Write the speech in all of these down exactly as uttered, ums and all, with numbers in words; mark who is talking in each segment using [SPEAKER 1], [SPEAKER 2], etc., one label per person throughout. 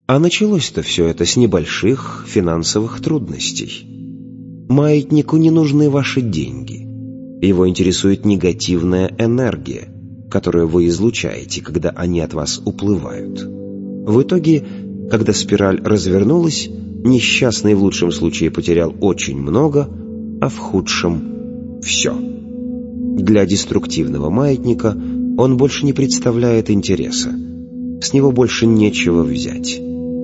[SPEAKER 1] А началось-то все это с небольших финансовых трудностей. Маятнику не нужны ваши деньги. Его интересует негативная энергия, которую вы излучаете, когда они от вас уплывают. В итоге, когда спираль развернулась, несчастный в лучшем случае потерял очень много, а в худшем – все. Для деструктивного маятника он больше не представляет интереса. С него больше нечего взять.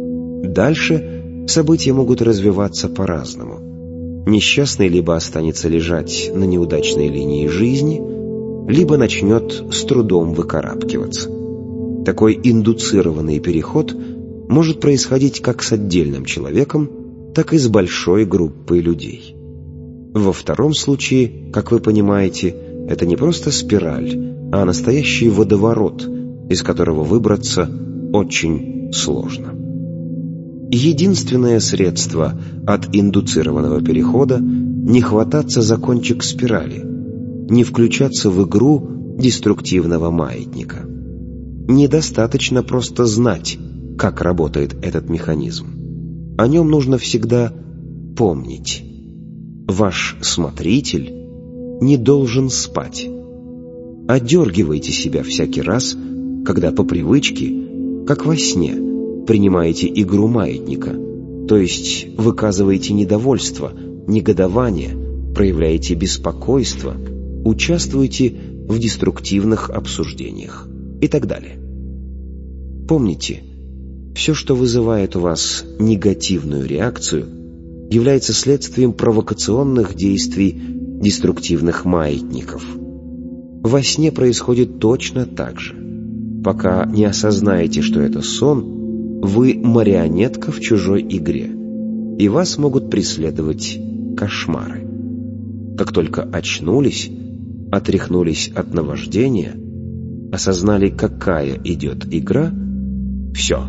[SPEAKER 1] Дальше события могут развиваться по-разному. Несчастный либо останется лежать на неудачной линии жизни, либо начнет с трудом выкарабкиваться. Такой индуцированный переход может происходить как с отдельным человеком, так и с большой группой людей. Во втором случае, как вы понимаете, это не просто спираль, а настоящий водоворот, из которого выбраться очень сложно. Единственное средство от индуцированного перехода – не хвататься за кончик спирали, не включаться в игру деструктивного маятника. Недостаточно просто знать, как работает этот механизм. О нем нужно всегда помнить. Ваш смотритель не должен спать. Одергивайте себя всякий раз, когда по привычке, как во сне, принимаете игру маятника, то есть выказываете недовольство, негодование, проявляете беспокойство, участвуете в деструктивных обсуждениях и так далее. Помните, все, что вызывает у вас негативную реакцию, является следствием провокационных действий деструктивных маятников. Во сне происходит точно так же. Пока не осознаете, что это сон, вы марионетка в чужой игре, и вас могут преследовать кошмары. Как только очнулись, отряхнулись от наваждения, осознали, какая идет игра, все.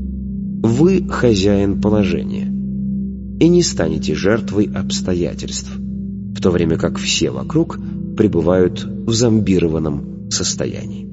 [SPEAKER 1] Вы хозяин положения и не станете жертвой обстоятельств, в то время как все вокруг пребывают в зомбированном состоянии.